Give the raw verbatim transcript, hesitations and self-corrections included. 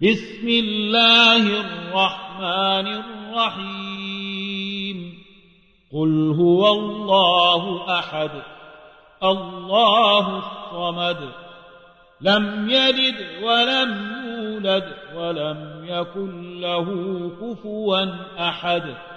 بسم الله الرحمن الرحيم قل هو الله أحد الله الصمد لم يلد ولم يولد ولم يكن له كفوا أحد